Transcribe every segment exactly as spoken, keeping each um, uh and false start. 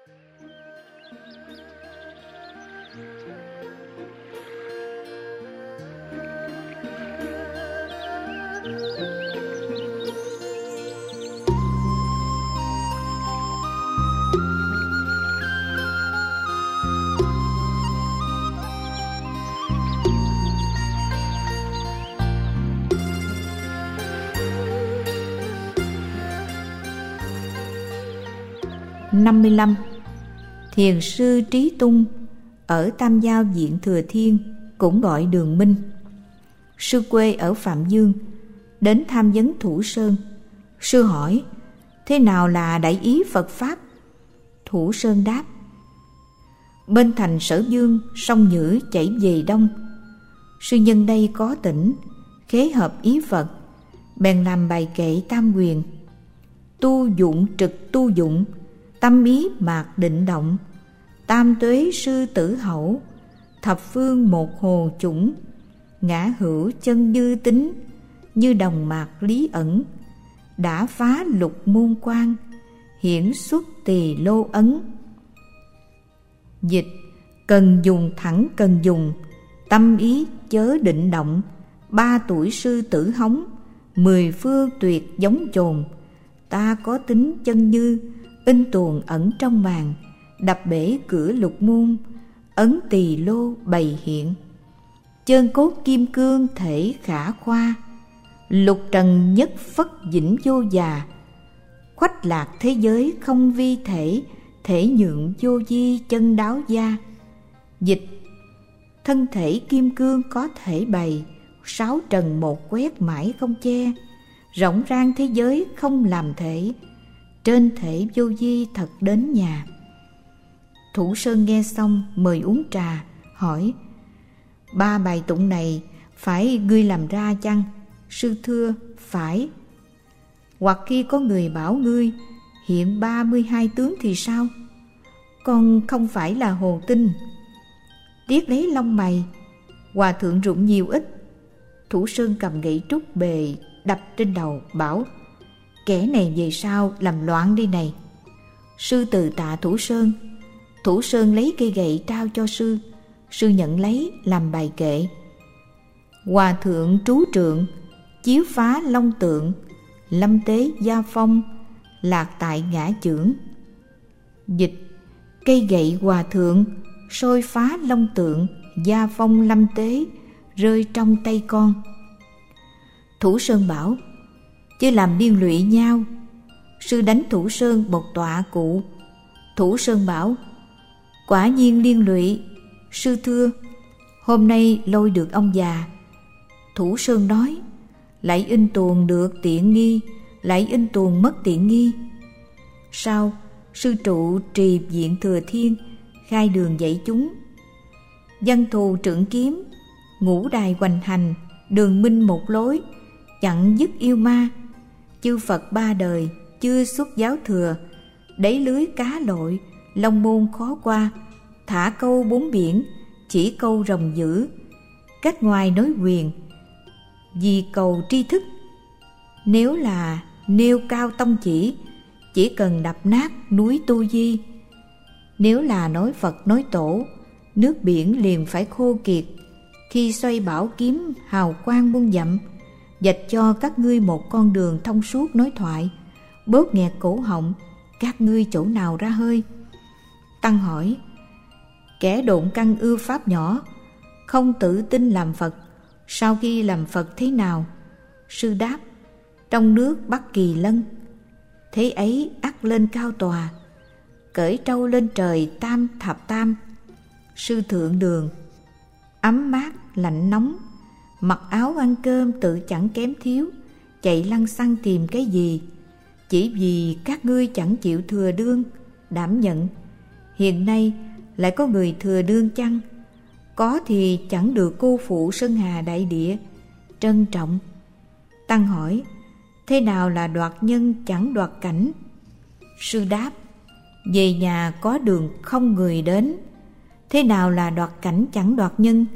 năm mươi lăm. Thiền sư Trí Tung ở Tam Giao Viện Thừa Thiên, cũng gọi Đường Minh. Sư quê ở Phạm Dương, đến tham vấn Thủ Sơn. Sư hỏi: thế nào là đại ý Phật Pháp? Thủ Sơn đáp: bên thành Sở Dương, sông Nhữ chảy về đông. Sư nhân đây có tỉnh, khế hợp ý Phật, bèn làm bài kệ tam quyền: tu dụng trực tu dụng, tâm ý mạc định động, tam tuế sư tử hậu, thập phương một hồ chủng, ngã hữu chân như tính, như đồng mạc lý ẩn, đã phá lục môn quan, hiển xuất tỳ lô ấn. Dịch: cần dùng thẳng cần dùng, tâm ý chớ định động, ba tuổi sư tử hống, mười phương tuyệt giống chồn, ta có tính chân như, in tuồng ẩn trong màn, đập bể cửa lục môn, ấn tỳ lô bày hiện. Chân cốt kim cương thể khả khoa, lục trần nhất phất vĩnh vô già, khoách lạc thế giới không vi thể, thể nhượng vô di chân đáo gia. Dịch: thân thể kim cương có thể bày, sáu trần một quét mãi không che, rộng rang thế giới không làm thể, trên thể vô di thật đến nhà. Thủ Sơn nghe xong mời uống trà, hỏi: ba bài tụng này phải ngươi làm ra chăng? Sư thưa: phải. Hoặc khi có người bảo ngươi hiện ba mươi hai tướng thì sao? Con không phải là hồ tinh. Tiếc lấy lông mày, hòa thượng rụng nhiều ít. Thủ Sơn cầm gậy trúc bề đập trên đầu, bảo: kẻ này về sau làm loạn đi này. Sư từ tạ Thủ Sơn. Thủ Sơn lấy cây gậy trao cho sư. Sư nhận lấy làm bài kệ: hòa thượng trú trượng, chiếu phá long tượng, lâm tế gia phong, lạc tại ngã chưởng. Dịch: cây gậy hòa thượng soi phá long tượng, gia phong lâm tế, rơi trong tay con. Thủ Sơn bảo: chứ làm liên lụy nhau. Sư đánh Thủ Sơn một tọa cụ. Thủ Sơn bảo: quả nhiên liên lụy. Sư thưa: hôm nay lôi được ông già. Thủ Sơn nói: lại in tuồng được tiện nghi, lại in tuồng mất tiện nghi. Sau, sư trụ trì viện Thừa Thiên, khai đường dạy chúng: văn thù trượng kiếm, ngũ đài hoành hành, đường minh một lối, chặn dứt yêu ma. Chư Phật ba đời chưa xuất giáo thừa, đáy lưới cá lội, long môn khó qua, thả câu bốn biển, chỉ câu rồng dữ, cách ngoài nói quyền, vì cầu tri thức. Nếu là nêu cao tông chỉ, chỉ cần đập nát núi Tu Di. Nếu là nói Phật nói Tổ, nước biển liền phải khô kiệt. Khi xoay bảo kiếm hào quang muôn dặm, dạch cho các ngươi một con đường thông suốt nói thoại, bóp nghẹt cổ họng, các ngươi chỗ nào ra hơi? Tăng hỏi: kẻ độn căn ưa pháp nhỏ, không tự tin làm Phật, sau khi làm Phật thế nào? Sư đáp: trong nước bắt kỳ lân. Thế ấy ắt lên cao tòa, cởi trâu lên trời tam thập tam. Sư thượng đường, ấm mát lạnh nóng, mặc áo ăn cơm tự chẳng kém thiếu, chạy lăng xăng tìm cái gì? Chỉ vì các ngươi chẳng chịu thừa đương, đảm nhận. Hiện nay lại có người thừa đương chăng? Có thì chẳng được cô phụ sơn hà đại địa, trân trọng. Tăng hỏi: thế nào là đoạt nhân chẳng đoạt cảnh? Sư đáp: về nhà có đường không người đến. Thế nào là đoạt cảnh chẳng đoạt nhân?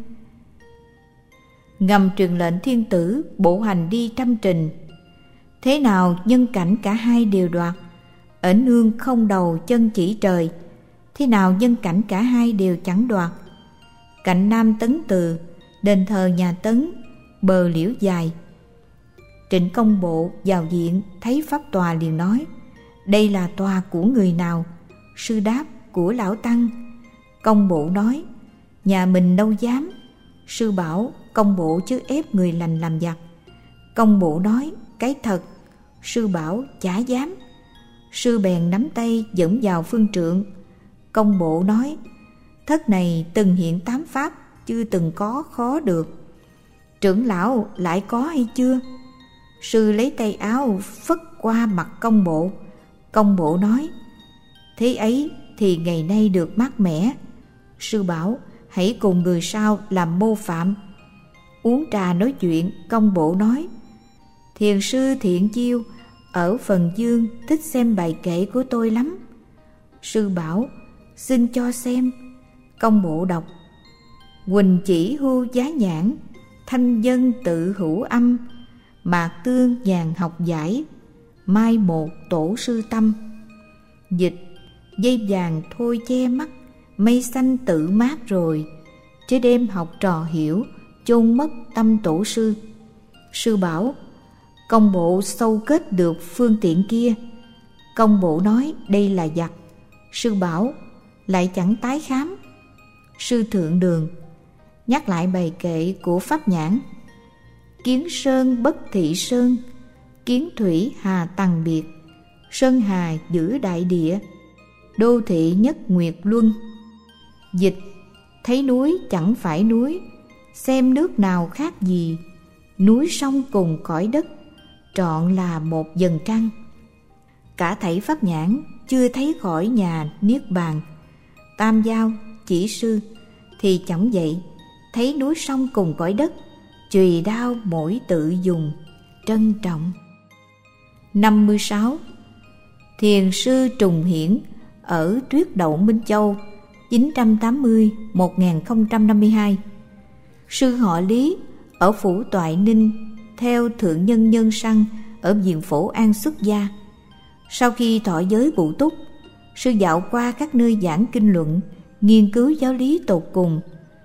Ngầm truyền lệnh thiên tử, bộ hành đi trăm trình. Thế nào nhân cảnh cả hai đều đoạt? Ở nương không đầu chân chỉ trời, thế nào nhân cảnh cả hai đều chẳng đoạt. Cạnh Nam Tấn Từ, đền thờ nhà Tấn, bờ liễu dài. Trịnh Công Bộ vào viện thấy pháp tòa liền nói: đây là tòa của người nào? Sư đáp: của lão tăng. Công Bộ nói: nhà mình đâu dám. Sư bảo: Công Bộ chứ ép người lành làm giặc. Công Bộ nói: cái thật. Sư bảo: chả dám. Sư bèn nắm tay dẫn vào phương trượng. Công Bộ nói: thất này từng hiện tám pháp, chưa từng có khó được. Trưởng lão lại có hay chưa? Sư lấy tay áo phất qua mặt Công Bộ. Công Bộ nói: thế ấy thì ngày nay được mát mẻ. Sư bảo: hãy cùng người sau làm mô phạm. Uống trà nói chuyện, Công Bộ nói: thiền sư Thiện Chiêu ở Phần Dương thích xem bài kệ của tôi lắm. Sư bảo: xin cho xem. Công Bộ đọc: Huỳnh chỉ hưu giá nhãn, thanh dân tự hữu âm, mạc tương nhàn học giải, mai một tổ sư tâm. Dịch: dây vàng thôi che mắt, mây xanh tự mát rồi, chứ đêm học trò hiểu, chôn mất tâm tổ sư. Sư bảo: Công Bộ sâu kết được phương tiện kia. Công Bộ nói: đây là giặc. Sư bảo: lại chẳng tái khám. Sư Thượng Đường nhắc lại bài kệ của Pháp Nhãn: kiến sơn bất thị sơn, kiến thủy hà tầng biệt, sơn hà giữ đại địa, đô thị nhất nguyệt luân. Dịch: thấy núi chẳng phải núi, xem nước nào khác gì, núi sông cùng cõi đất, trọn là một dần trăng. Cả thảy Pháp Nhãn chưa thấy khỏi nhà niết bàn. Tam Giao chỉ sư thì chẳng vậy, thấy núi sông cùng cõi đất, chùy đao mỗi tự dùng, trân trọng. năm mươi sáu. Thiền sư Trùng Hiển ở Tuyết Đậu Minh Châu, chín trăm tám mươi đến một nghìn không trăm năm mươi hai. Sư họ Lý ở Phủ Toại Ninh theo Thượng Nhân Nhân Săn ở Viện Phổ An xuất gia. Sau khi thọ giới Bụ Túc, sư dạo qua các nơi giảng kinh luận, nghiên cứu giáo lý tột cùng.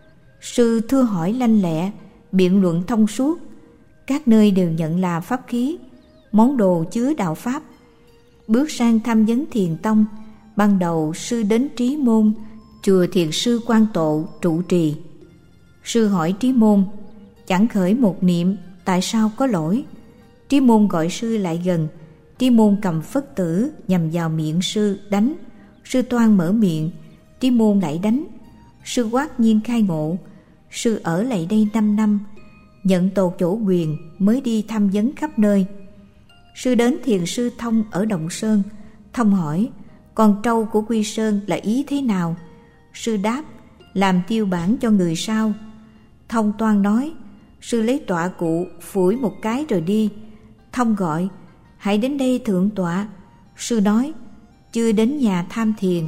Sư thưa hỏi lanh lẹ, biện luận thông suốt, các nơi đều nhận là pháp khí, món đồ chứa đạo pháp. Bước sang tham vấn Thiền Tông, ban đầu sư đến Trí Môn, chùa Thiền sư Quan Tộ trụ trì. Sư hỏi Trí Môn: chẳng khởi một niệm, tại sao có lỗi? Trí Môn gọi sư lại gần. Trí Môn cầm phất tử nhằm vào miệng sư đánh. Sư toan mở miệng, Trí Môn lại đánh. Sư quát nhiên khai ngộ. Sư ở lại đây năm năm, nhận tột chỗ quyền mới đi thăm vấn khắp nơi. Sư đến Thiền sư Thông ở Động Sơn. Thông hỏi: con trâu của Quy Sơn là ý thế nào? Sư đáp: làm tiêu bản cho người sau. Thông toan nói. Sư lấy tọa cụ phủi một cái rồi đi. Thông gọi: hãy đến đây thượng tọa. Sư nói: chưa đến nhà tham thiền.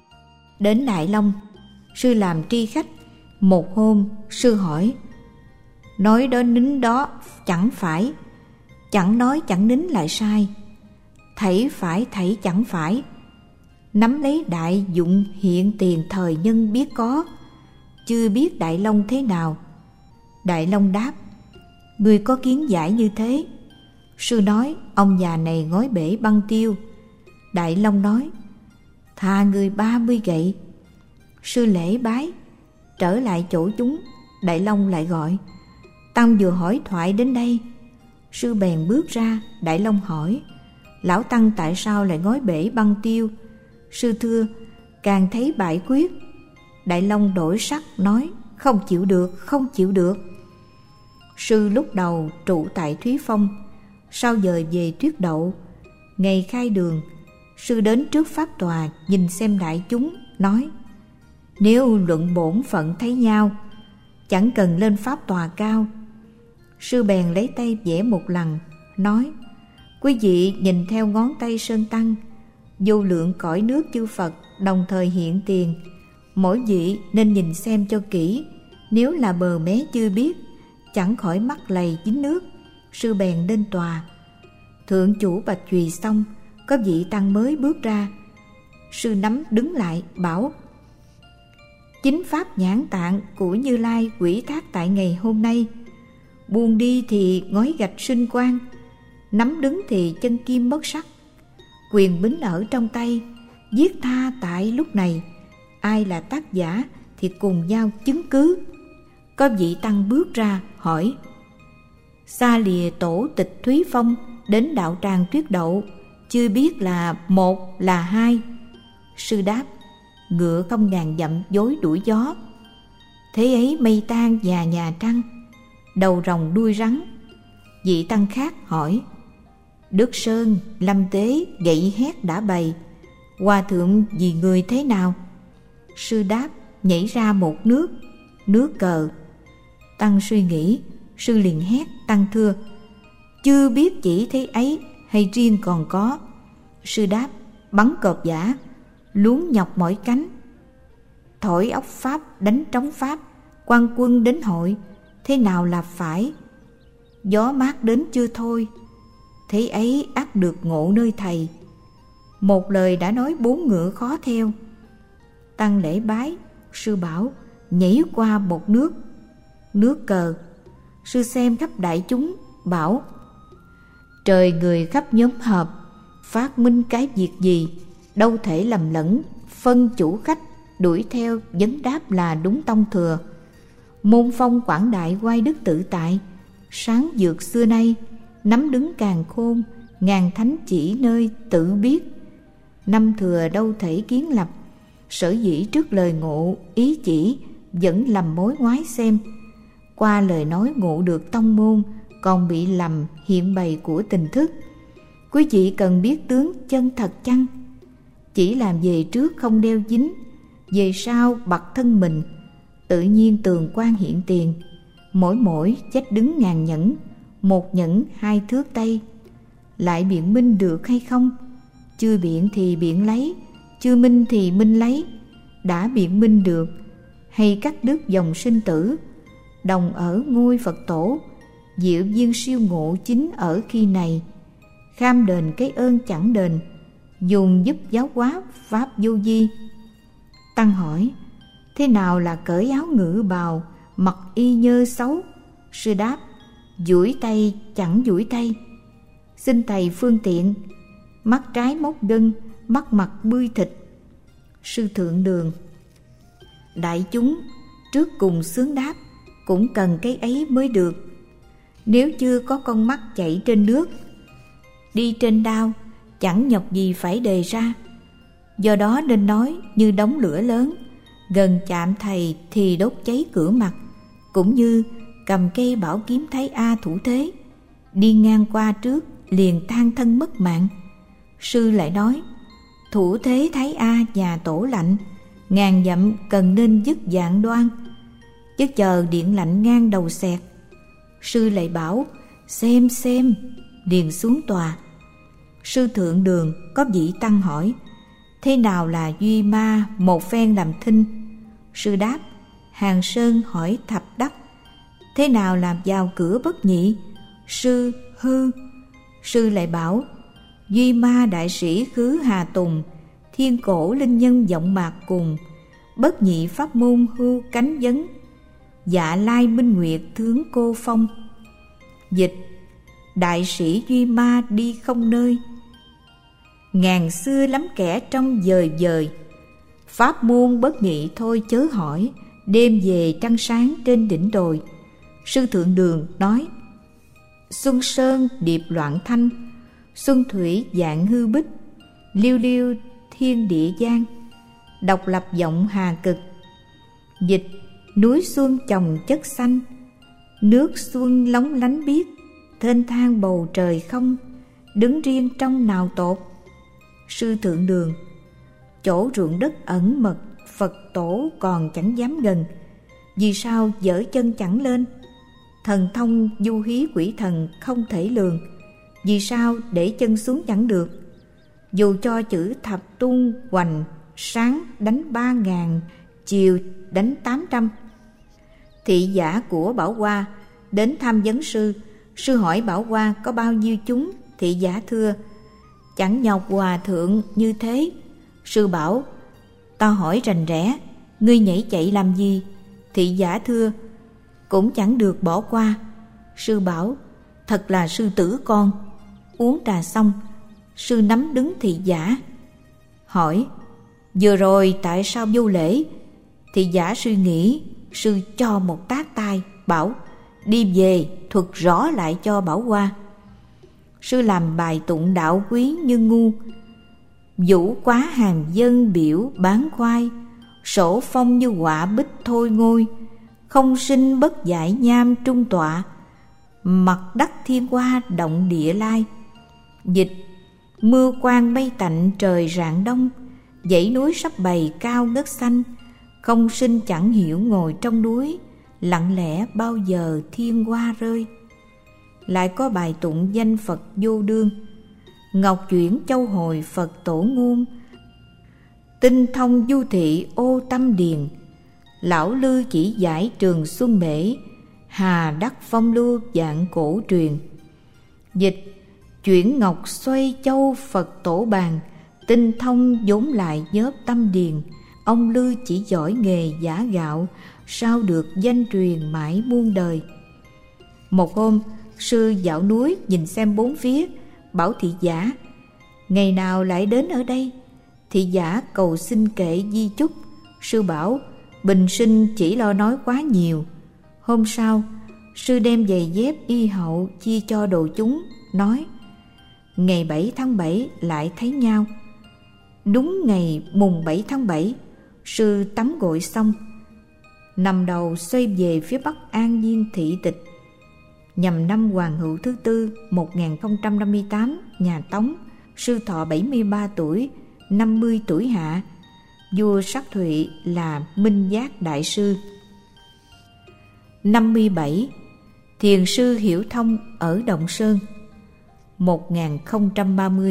Đến Đại Long, sư làm tri khách. Một hôm sư hỏi: nói đó nín đó chẳng phải, chẳng nói chẳng nín lại sai, thảy phải thảy chẳng phải, nắm lấy đại dụng hiện tiền thời nhân biết có, chưa biết Đại Long thế nào. Đại Long đáp: người có kiến giải như thế. Sư nói: ông già này ngói bể băng tiêu. Đại Long nói: thà người ba mươi gậy. Sư lễ bái, trở lại chỗ chúng. Đại Long lại gọi: tăng vừa hỏi thoại đến đây. Sư bèn bước ra. Đại Long hỏi: lão tăng tại sao lại ngói bể băng tiêu? Sư thưa: càng thấy bại quyết. Đại Long đổi sắc nói: không chịu được, không chịu được. Sư lúc đầu trụ tại Thúy Phong, sau dời về Tuyết Đậu. Ngày khai đường, sư đến trước pháp tòa nhìn xem đại chúng, nói: nếu luận bổn phận thấy nhau, chẳng cần lên pháp tòa cao. Sư bèn lấy tay vẽ một lần, nói: quý vị nhìn theo ngón tay Sơn Tăng, vô lượng cõi nước chư Phật đồng thời hiện tiền, mỗi vị nên nhìn xem cho kỹ, nếu là bờ mé chưa biết, chẳng khỏi mắc lầy dính nước. Sư bèn lên tòa. Thượng chủ bạch chùy xong, có vị tăng mới bước ra. Sư nắm đứng lại bảo: chính pháp nhãn tạng của Như Lai quỷ thác tại ngày hôm nay. Buông đi thì ngói gạch sinh quang, nắm đứng thì chân kim mất sắc. Quyền bính ở trong tay, giết tha tại lúc này. Ai là tác giả thì cùng nhau chứng cứ. Có vị tăng bước ra hỏi: xa lìa tổ tịch Thúy Phong đến đạo tràng Tuyết Đậu, chưa biết là một là hai. Sư đáp: ngựa không ngàn dặm dối đuổi gió, thế ấy mây tan và nhà trăng, đầu rồng đuôi rắn. Vị tăng khác hỏi: Đức Sơn lâm tế gậy hét đã bày, hòa thượng vì người thế nào? Sư đáp: nhảy ra một nước, nước cờ. Tăng suy nghĩ, sư liền hét: tăng thưa, chưa biết chỉ thế ấy hay riêng còn có? Sư đáp: bắn cọp giả, luống nhọc mỏi cánh, thổi ốc pháp đánh trống pháp, quan quân đến hội, thế nào là phải? Gió mát đến chưa thôi, thế ấy ắt được ngộ nơi thầy. Một lời đã nói bốn ngựa khó theo. Tăng lễ bái, sư bảo: nhảy qua một nước, nước cờ. Sư xem khắp đại chúng bảo: trời người khắp nhóm hợp, phát minh cái việc gì, đâu thể lầm lẫn, phân chủ khách, đuổi theo vấn đáp là đúng tông thừa. Môn phong quảng đại oai đức tự tại, sáng dược xưa nay, nắm đứng càn khôn, ngàn thánh chỉ nơi tự biết. Năm thừa đâu thể kiến lập, sở dĩ trước lời ngộ ý chỉ, vẫn lầm mối ngoái xem. Qua lời nói ngộ được tông môn, còn bị lầm hiện bày của tình thức. Quý vị cần biết tướng chân thật chăng? Chỉ làm về trước không đeo dính, về sau bật thân mình, tự nhiên tường quan hiện tiền. Mỗi mỗi chách đứng ngàn nhẫn, một nhẫn hai thước tây. Lại biện minh được hay không? Chưa biện thì biện lấy, chưa minh thì minh lấy. Đã biện minh được, hay cắt đứt dòng sinh tử, đồng ở ngôi Phật tổ, diệu duyên siêu ngộ chính ở khi này. Kham đền cái ơn chẳng đền, dùng giúp giáo hóa pháp vô vi. Tăng hỏi: thế nào là cởi áo ngự bào, mặc y nhơ xấu? Sư đáp: duỗi tay chẳng duỗi tay. Xin thầy phương tiện. Mắt trái móc gân, mắt mặt bươi thịt. Sư thượng đường: đại chúng trước cùng xướng đáp, cũng cần cái ấy mới được. Nếu chưa có con mắt chạy trên nước, đi trên đao, chẳng nhọc gì phải đề ra. Do đó nên nói như đống lửa lớn, gần chạm thầy thì đốt cháy cửa mặt. Cũng như cầm cây bảo kiếm thấy A thủ thế, đi ngang qua trước liền than thân mất mạng. Sư lại nói: thủ thế thấy A nhà tổ lạnh, ngàn dặm cần nên dứt dạng đoan, chứ chờ điện lạnh ngang đầu xẹt. Sư lại bảo: xem xem, liền xuống tòa. Sư thượng đường có vị tăng hỏi: thế nào là duy ma một phen làm thinh? Sư đáp: Hàng Sơn hỏi thập đắc. Thế nào làm vào cửa bất nhị? Sư hư. Sư lại bảo: duy ma đại sĩ khứ Hà Tùng, thiên cổ linh nhân vọng mạc cùng, bất nhị pháp môn hưu cánh vấn, dạ lai minh nguyệt thướng cô phong. Dịch: đại sĩ duy ma đi không nơi, ngàn xưa lắm kẻ trong dời dời. Pháp môn bất nhị thôi chớ hỏi, đêm về trăng sáng trên đỉnh đồi. Sư thượng đường nói: xuân sơn điệp loạn thanh, xuân thủy dạng hư bích, liêu liêu thiên địa giang, độc lập vọng hà cực. Dịch: núi xuân trồng chất xanh, nước xuân lóng lánh biếc, thênh thang bầu trời không, đứng riêng trong nào tột. Sư thượng đường: chỗ ruộng đất ẩn mật, Phật tổ còn chẳng dám gần, vì sao dở chân chẳng lên? Thần thông du hí quỷ thần không thể lường, vì sao để chân xuống chẳng được? Dù cho chữ thập tung hoành, sáng đánh ba ngàn, chiều đánh tám trăm. Thị giả của Bảo Hoa đến thăm vấn sư. Sư hỏi Bảo Hoa có bao nhiêu chúng? Thị giả thưa: chẳng nhọc hòa thượng như thế. Sư bảo: Ta hỏi rành rẽ, ngươi nhảy chạy làm gì? Thị giả thưa: Cũng chẳng được bỏ qua. Sư bảo: Thật là sư tử con. Uống trà xong, sư nắm đứng thị giả, hỏi: Vừa rồi tại sao vô lễ? Thị giả suy nghĩ, sư cho một tát tai, bảo: Đi về thuật rõ lại cho bảo qua. Sư làm bài tụng đạo quý như ngu: Vũ quá hàng dân biểu bán khoai, sổ phong như họa bích thôi ngôi. Không sinh bất giải nham trung tọa, mặt đắc thiên hoa động địa lai. Dịch: Mưa quang mây tạnh trời rạng đông, dãy núi sắp bày cao ngất xanh. Không sinh chẳng hiểu ngồi trong núi, lặng lẽ bao giờ thiên hoa rơi. Lại có bài tụng danh Phật vô đương: Ngọc chuyển châu hồi Phật tổ ngôn, tinh thông du thị ô tâm điền. Lão lư chỉ giải trường xuân mễ, hà đắc phong lưu dạng cổ truyền. Dịch: Chuyển ngọc xoay châu Phật tổ bàn, tinh thông vốn lại nhớp tâm điền. Ông lư chỉ giỏi nghề giả gạo, sao được danh truyền mãi muôn đời. Một hôm, sư dạo núi nhìn xem bốn phía, bảo thị giả: Ngày nào lại đến ở đây? Thị giả cầu xin kệ di chúc. Sư bảo: Bình sinh chỉ lo nói quá nhiều. Hôm sau, sư đem giày dép y hậu chia cho đồ chúng, nói: Ngày bảy tháng bảy lại thấy nhau. Đúng ngày mùng bảy tháng bảy, sư tắm gội xong, nằm đầu xoay về phía bắc An Viên thị tịch. Nhằm năm Hoàng Hữu thứ tư một nghìn không trăm năm mươi tám nhà Tống, sư thọ bảy mươi ba tuổi, năm mươi tuổi hạ. Vua Sắc Thụy là Minh Giác đại sư. Năm mươi bảy. Thiền sư Hiểu Thông ở Động Sơn. Một nghìn không trăm ba mươi.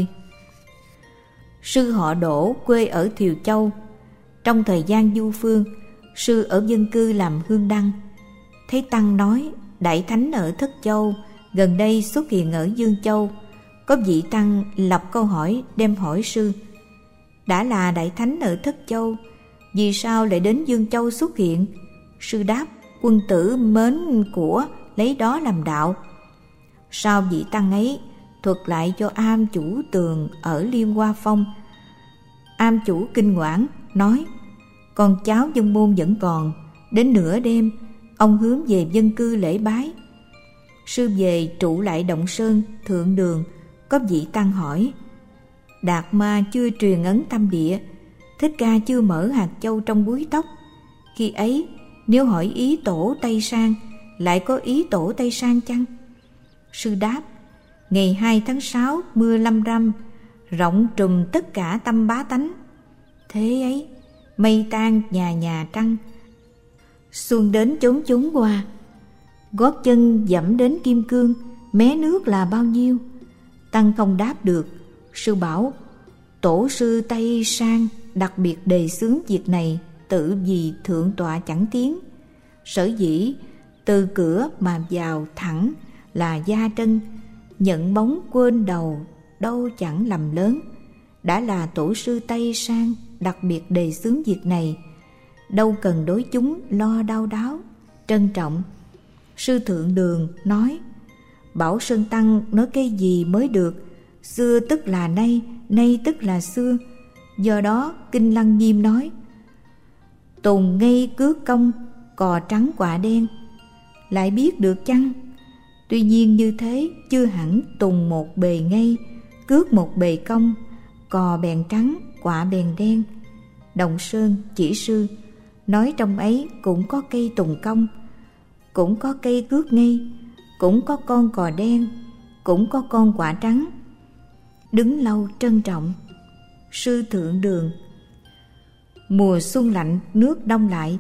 Sư họ Đỗ quê ở Thiều Châu. Trong thời gian du phương, sư ở dân cư làm hương đăng. Thấy tăng nói Đại Thánh ở Thất Châu gần đây xuất hiện ở Dương Châu. Có vị tăng lập câu hỏi đem hỏi sư: Đã là Đại Thánh ở Thất Châu, vì sao lại đến Dương Châu xuất hiện? Sư đáp: Quân tử mến của, lấy đó làm đạo. Sau vị tăng ấy thuật lại cho am chủ Tường ở Liên Hoa Phong. Am chủ kinh ngoãn nói: Con cháu dân môn vẫn còn. Đến nửa đêm, ông hướng về dân cư lễ bái. Sư về trụ lại Động Sơn thượng đường. Có vị tăng hỏi: Đạt Ma chưa truyền ấn tâm địa, Thích Ca chưa mở hạt châu trong búi tóc. Khi ấy nếu hỏi ý tổ Tây Sang, lại có ý tổ Tây Sang chăng? Sư đáp: Ngày hai tháng sáu mưa lâm râm, rộng trùm tất cả tâm bá tánh. Thế ấy mây tan nhà nhà trăng, xuân đến chốn chốn qua. Gót chân dẫm đến kim cương, mé nước là bao nhiêu? Tăng không đáp được. Sư bảo: Tổ sư Tây Sang đặc biệt đề xướng việc này, tự vì thượng tọa chẳng tiến. Sở dĩ từ cửa mà vào thẳng là gia trân, nhận bóng quên đầu đâu chẳng lầm lớn. Đã là tổ sư Tây Sang đặc biệt đề xướng việc này, đâu cần đối chúng lo đau đáo. Trân trọng. Sư Thượng Đường nói: Bảo Sơn Tăng nói cái gì mới được? Xưa tức là nay, nay tức là xưa. Do đó Kinh Lăng Nghiêm nói: Tùng ngây cước công, cò trắng quả đen. Lại biết được chăng? Tuy nhiên như thế chưa hẳn tùng một bề ngây, cước một bề công, cò bèn trắng, quả bèn đen. Động Sơn chỉ sư nói trong ấy cũng có cây tùng công, cũng có cây cước ngây, cũng có con cò đen, cũng có con quả trắng. Đứng lâu trân trọng. Sư Thượng Đường: Mùa xuân lạnh nước đông lại,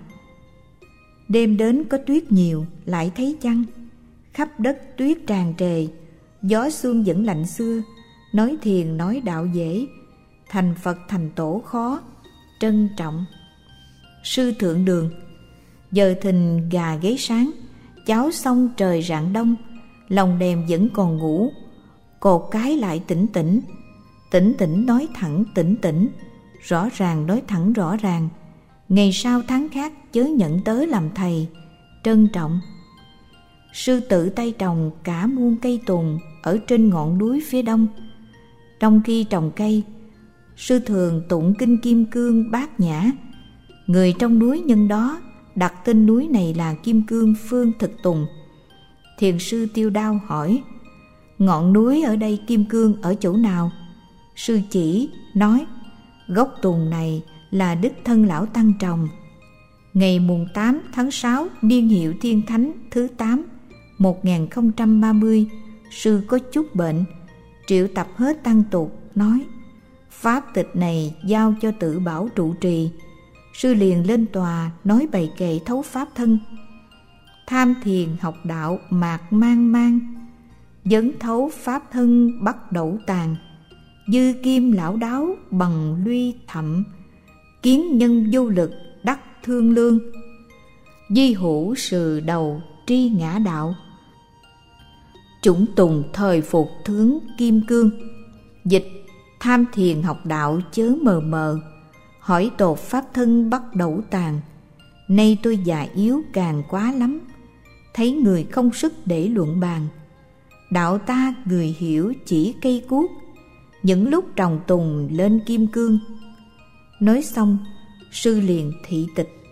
đêm đến có tuyết nhiều, lại thấy chăng? Khắp đất tuyết tràn trề, gió xuân vẫn lạnh xưa. Nói thiền nói đạo dễ, thành Phật thành tổ khó. Trân trọng. Sư Thượng Đường: Giờ thìn gà gáy sáng, cháo xong trời rạng đông. Lòng đèm vẫn còn ngủ, cột cái lại tỉnh tỉnh. Tỉnh tỉnh nói thẳng tỉnh tỉnh, rõ ràng nói thẳng rõ ràng, ngày sau tháng khác chớ nhận tớ làm thầy, trân trọng. Sư tự tay trồng cả muôn cây tùng ở trên ngọn núi phía đông. Trong khi trồng cây, sư thường tụng kinh Kim Cương Bát Nhã. Người trong núi nhân đó đặt tên núi này là Kim Cương Phương Thực Tùng. Thiền sư Tiêu Đao hỏi: ngọn núi ở đây kim cương ở chỗ nào? Sư chỉ nói: gốc tùng này là đích thân lão tăng trồng. Ngày mùng tám tháng sáu niên hiệu Thiên Thánh thứ tám một nghìn không trăm ba mươi, sư có chút bệnh, triệu tập hết tăng tục nói: pháp tịch này giao cho Tự Bảo trụ trì. Sư liền lên tòa nói bày kệ thấu pháp thân. Tham thiền học đạo mạc mang mang, vấn thấu pháp thân bắt đẩu tàn. Dư kim lão đáo bằng luy thậm, kiến nhân vô lực đắc thương lương. Di hữu sừ đầu tri ngã đạo, chủng tùng thời phục thướng kim cương. Dịch: tham thiền học đạo chớ mờ mờ, hỏi tột pháp thân bắt đẩu tàn. Nay tôi già yếu càng quá lắm, thấy người không sức để luận bàn. Đạo ta người hiểu chỉ cây cuốc, những lúc trồng tùng lên kim cương. Nói xong, sư liền thị tịch.